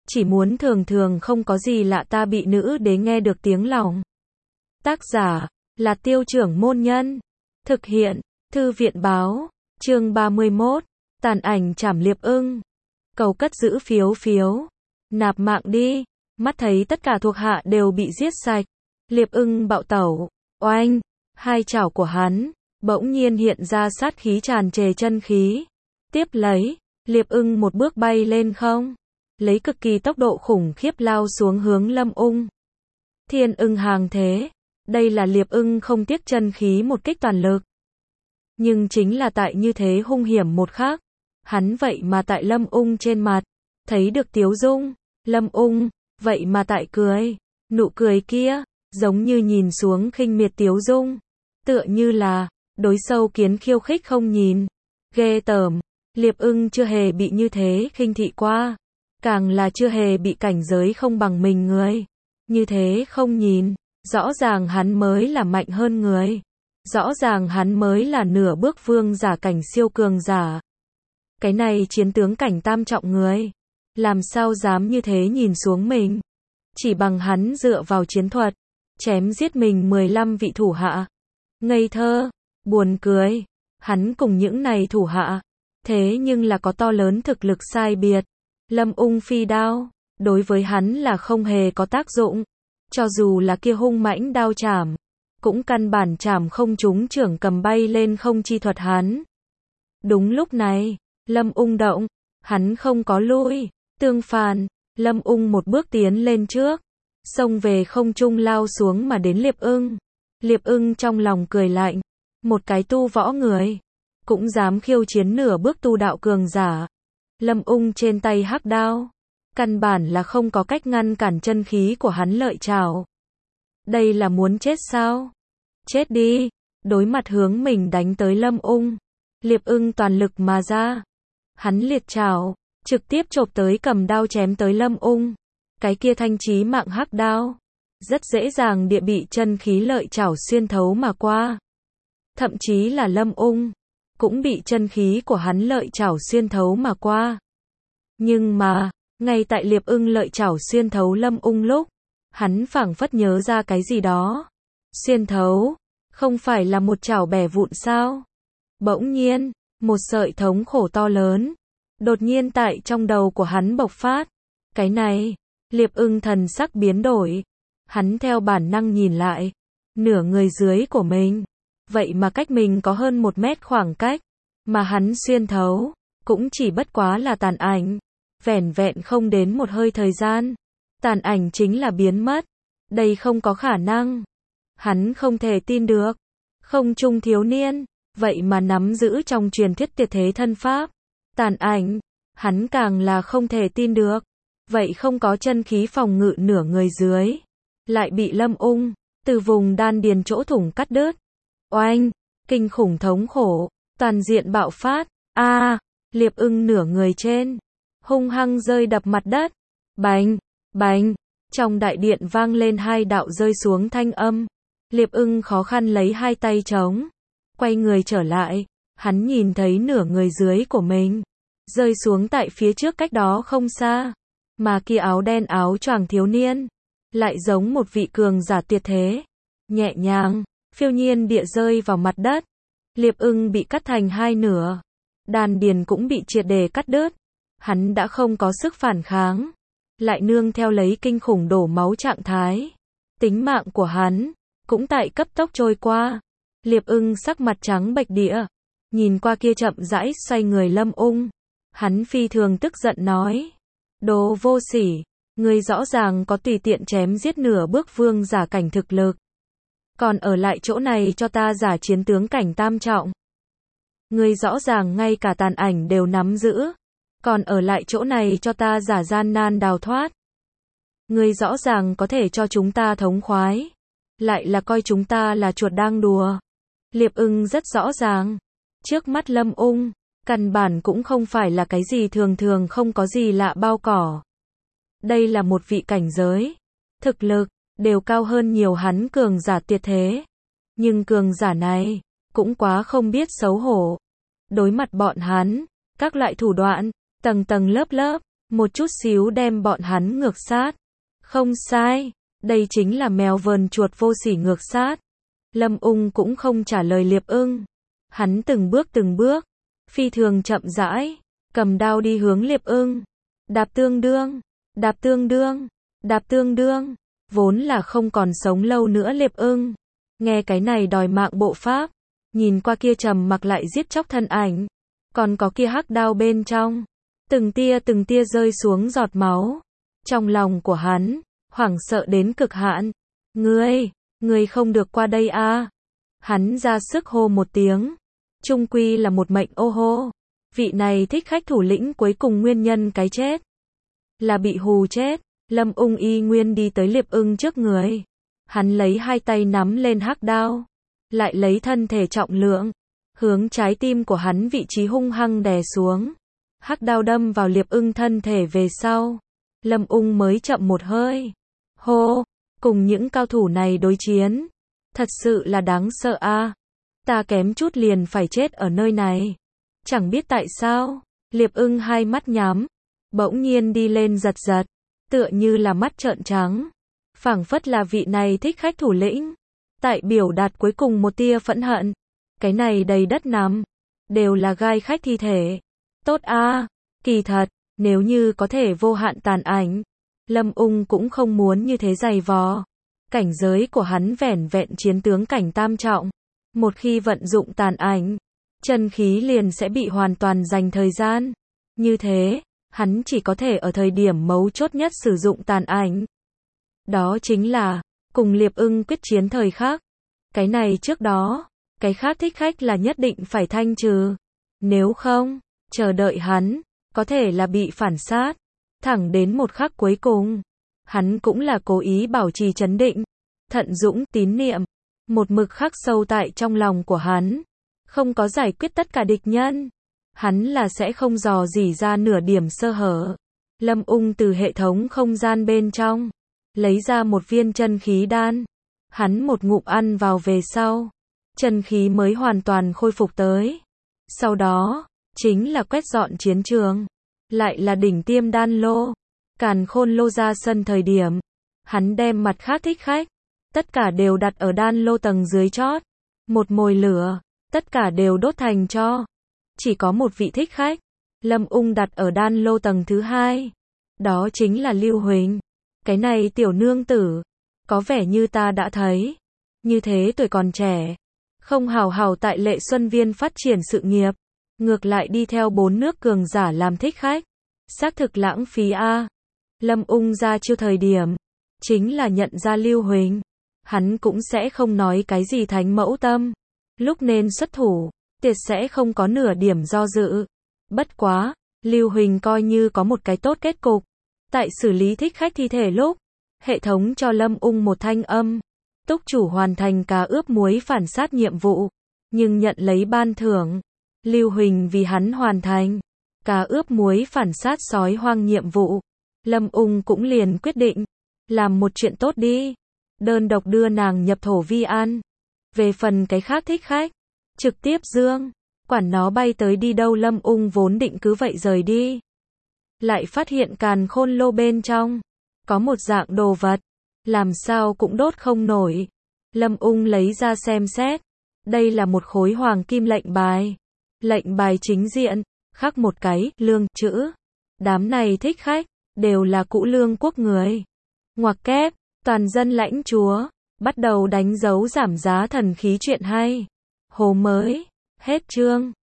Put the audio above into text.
chỉ muốn thường thường không có gì lạ ta bị nữ đế nghe được tiếng lòng. Tác giả là Tiêu Trưởng Môn Nhân. Thực hiện Thư viện Báo. Chương 31. Tàn ảnh trảm Liệp Ưng. Cầu cất giữ phiếu. Nạp mạng đi. Mắt thấy tất cả thuộc hạ đều bị giết sạch. Liệp Ưng bạo tẩu. Oanh. Hai chảo của hắn bỗng nhiên hiện ra sát khí tràn trề chân khí. Tiếp lấy, Liệp Ưng một bước bay lên không, lấy cực kỳ tốc độ khủng khiếp lao xuống hướng Lâm Ung. Thiên ưng hàng thế. Đây là Liệp Ưng không tiếc chân khí một kích toàn lực. Nhưng chính là tại như thế hung hiểm một khắc, hắn vậy mà tại Lâm Ung trên mặt thấy được tiếu dung. Lâm Ung vậy mà tại cười. Nụ cười kia giống như nhìn xuống khinh miệt tiếu dung, tựa như là đối sâu kiến khiêu khích không nhìn. Ghê tởm. Liệp Ưng chưa hề bị như thế khinh thị qua, càng là chưa hề bị cảnh giới không bằng mình người như thế không nhìn. Rõ ràng hắn mới là mạnh hơn người, rõ ràng hắn mới là nửa bước vương giả cảnh siêu cường giả. Cái này chiến tướng cảnh tam trọng người, làm sao dám như thế nhìn xuống mình? Chỉ bằng hắn dựa vào chiến thuật chém giết mình 15 vị thủ hạ. Ngây thơ, buồn cười. Hắn cùng những này thủ hạ thế nhưng là có to lớn thực lực sai biệt. Lâm Ung phi đao đối với hắn là không hề có tác dụng, cho dù là kia hung mãnh đao chảm cũng căn bản chảm không trúng trưởng cầm bay lên không chi thuật hắn. Đúng lúc này, Lâm Ung động, hắn không có lui, tương phản, Lâm Ung một bước tiến lên trước, xông về không trung lao xuống mà đến Liệp Ưng. Liệp Ưng trong lòng cười lạnh, một cái tu võ người cũng dám khiêu chiến nửa bước tu đạo cường giả. Lâm Ung trên tay hắc đao, căn bản là không có cách ngăn cản chân khí của hắn lợi trảo. Đây là muốn chết sao? Chết đi. Đối mặt hướng mình đánh tới Lâm Ung, Liệp Ưng toàn lực mà ra. Hắn liệt trảo, trực tiếp chộp tới cầm đao chém tới Lâm Ung. Cái kia thanh chí mạng hắc đao, rất dễ dàng địa bị chân khí lợi trảo xuyên thấu mà qua. Thậm chí là Lâm Ung cũng bị chân khí của hắn lợi trảo xuyên thấu mà qua. Nhưng mà, ngay tại Liệp Ưng lợi trảo xuyên thấu Lâm Ung lúc, hắn phảng phất nhớ ra cái gì đó. Xuyên thấu, không phải là một chảo bẻ vụn sao? Bỗng nhiên, một sợi thống khổ to lớn đột nhiên tại trong đầu của hắn bộc phát. Cái này, Liệp Ưng thần sắc biến đổi. Hắn theo bản năng nhìn lại, nửa người dưới của mình vậy mà cách mình có hơn 1 mét khoảng cách, mà hắn xuyên thấu cũng chỉ bất quá là tàn ảnh, vẻn vẹn không đến một hơi thời gian, tàn ảnh chính là biến mất. Đây không có khả năng. Hắn không thể tin được. Không trung thiếu niên vậy mà nắm giữ trong truyền thuyết tuyệt thế thân pháp tàn ảnh. Hắn càng là không thể tin được. Vậy không có chân khí phòng ngự nửa người dưới, lại bị Lâm Ung từ vùng đan điền chỗ thủng cắt đứt. Oanh, kinh khủng thống khổ toàn diện bạo phát. Liệp Ưng nửa người trên hung hăng rơi đập mặt đất. Bành, bành, trong đại điện vang lên 2 đạo rơi xuống thanh âm. Liệp Ưng khó khăn lấy 2 tay chống, quay người trở lại. Hắn nhìn thấy nửa người dưới của mình rơi xuống tại phía trước cách đó không xa, mà kia áo đen áo choàng thiếu niên lại giống một vị cường giả tuyệt thế, nhẹ nhàng phiêu nhiên địa rơi vào mặt đất. Liệp Ưng bị cắt thành 2 nửa, đan điền cũng bị triệt để cắt đứt. Hắn đã không có sức phản kháng, lại nương theo lấy kinh khủng đổ máu trạng thái, tính mạng của hắn cũng tại cấp tốc trôi qua. Liệp Ưng sắc mặt trắng bệch địa, nhìn qua kia chậm rãi xoay người Lâm Ung, hắn phi thường tức giận nói: "Đồ vô sỉ, ngươi rõ ràng có tùy tiện chém giết nửa bước vương giả cảnh thực lực, còn ở lại chỗ này cho ta giả chiến tướng cảnh tam trọng. Ngươi rõ ràng ngay cả tàn ảnh đều nắm giữ, còn ở lại chỗ này cho ta giả gian nan đào thoát. Ngươi rõ ràng có thể cho chúng ta thống khoái, lại là coi chúng ta là chuột đang đùa." Liệp Ưng rất rõ ràng, trước mắt Lâm Ung căn bản cũng không phải là cái gì thường thường không có gì lạ bao cỏ. Đây là một vị cảnh giới, thực lực đều cao hơn nhiều hắn cường giả tuyệt thế. Nhưng cường giả này cũng quá không biết xấu hổ. Đối mặt bọn hắn, các loại thủ đoạn tầng tầng lớp lớp, một chút xíu đem bọn hắn ngược sát. Không sai, đây chính là mèo vờn chuột vô sỉ ngược sát. Lâm Ung cũng không trả lời Liệp Ưng. Hắn từng bước, phi thường chậm rãi, cầm đao đi hướng Liệp Ưng. Đạp tương đương, đạp tương đương, đạp tương đương, vốn là không còn sống lâu nữa Liệp Ưng. Nghe cái này đòi mạng bộ pháp, nhìn qua kia trầm mặc lại giết chóc thân ảnh, còn có kia hắc đao bên trong, từng tia rơi xuống giọt máu. Trong lòng của hắn, hoảng sợ đến cực hạn. Ngươi không được qua đây a. Hắn ra sức hô một tiếng. Trung quy là một mệnh ô hô. Vị này thích khách thủ lĩnh cuối cùng nguyên nhân cái chết là bị hù chết. Lâm Ung y nguyên đi tới Liệp Ưng trước người. Hắn lấy hai tay nắm lên hắc đao, lại lấy thân thể trọng lượng, hướng trái tim của hắn vị trí hung hăng đè xuống. Hắc đao đâm vào Liệp Ưng thân thể về sau. Lâm Ung mới chậm một hơi. Hô, cùng những cao thủ này đối chiến, thật sự là đáng sợ a. Ta kém chút liền phải chết ở nơi này. Chẳng biết tại sao, Liệp Ưng hai mắt nhắm, bỗng nhiên đi lên giật giật, tựa như là mắt trợn trắng. Phảng phất là vị này thích khách thủ lĩnh, tại biểu đạt cuối cùng một tia phẫn hận. Cái này đầy đất nằm, đều là gai khách thi thể. Tốt a, kỳ thật, nếu như có thể vô hạn tàn ảnh, Lâm Ung cũng không muốn như thế dày vò. Cảnh giới của hắn vẻn vẹn chiến tướng cảnh tam trọng. Một khi vận dụng tàn ảnh, chân khí liền sẽ bị hoàn toàn dành thời gian. Như thế, hắn chỉ có thể ở thời điểm mấu chốt nhất sử dụng tàn ảnh. Đó chính là, cùng Liệp Ưng quyết chiến thời khắc. Cái này trước đó, cái khác thích khách là nhất định phải thanh trừ. Nếu không, chờ đợi hắn, có thể là bị phản sát. Thẳng đến một khắc cuối cùng, hắn cũng là cố ý bảo trì trấn định, thận dũng, tín niệm, một mực khắc sâu tại trong lòng của hắn. Không có giải quyết tất cả địch nhân, hắn là sẽ không dò dỉ ra nửa điểm sơ hở. Lâm Ung từ hệ thống không gian bên trong, lấy ra một viên chân khí đan. Hắn một ngụm ăn vào về sau, chân khí mới hoàn toàn khôi phục tới. Sau đó, chính là quét dọn chiến trường. Lại là đỉnh tiêm đan lô. Càn Khôn lô ra sân thời điểm, hắn đem mặt khác thích khách, tất cả đều đặt ở đan lô tầng dưới chót. Một mồi lửa, tất cả đều đốt thành tro. Chỉ có một vị thích khách, Lâm Ung đặt ở đan lô tầng thứ hai. Đó chính là Lưu Huỳnh. Cái này tiểu nương tử, có vẻ như ta đã thấy, như thế tuổi còn trẻ, không hào hào tại Lệ Xuân Viên phát triển sự nghiệp, ngược lại đi theo 4 nước cường giả làm thích khách. Xác thực lãng phí a. Lâm Ung ra chiêu thời điểm, chính là nhận ra Lưu Huỳnh. Hắn cũng sẽ không nói cái gì thánh mẫu tâm. Lúc nên xuất thủ, tuyệt sẽ không có nửa điểm do dự. Bất quá, Lưu Huỳnh coi như có một cái tốt kết cục. Tại xử lý thích khách thi thể lúc, hệ thống cho Lâm Ung một thanh âm. Túc chủ hoàn thành cá ướp muối phản sát nhiệm vụ, nhưng nhận lấy ban thưởng. Lưu Huỳnh vì hắn hoàn thành cá ướp muối phản sát sói hoang nhiệm vụ. Lâm Ung cũng liền quyết định, làm một chuyện tốt đi. Đơn độc đưa nàng nhập thổ vi an. Về phần cái khác thích khách, trực tiếp dương, quản nó bay tới đi đâu. Lâm Ung vốn định cứ vậy rời đi. Lại phát hiện Càn Khôn lô bên trong, có một dạng đồ vật, làm sao cũng đốt không nổi. Lâm Ung lấy ra xem xét. Đây là một khối hoàng kim lệnh bài. Lệnh bài chính diện, khắc một cái, lương, chữ. Đám này thích khách, đều là cũ lương quốc người. Ngoặc kép, toàn dân lãnh chúa, bắt đầu đánh dấu giảm giá thần khí chuyện hay. Hồ mới, hết chương.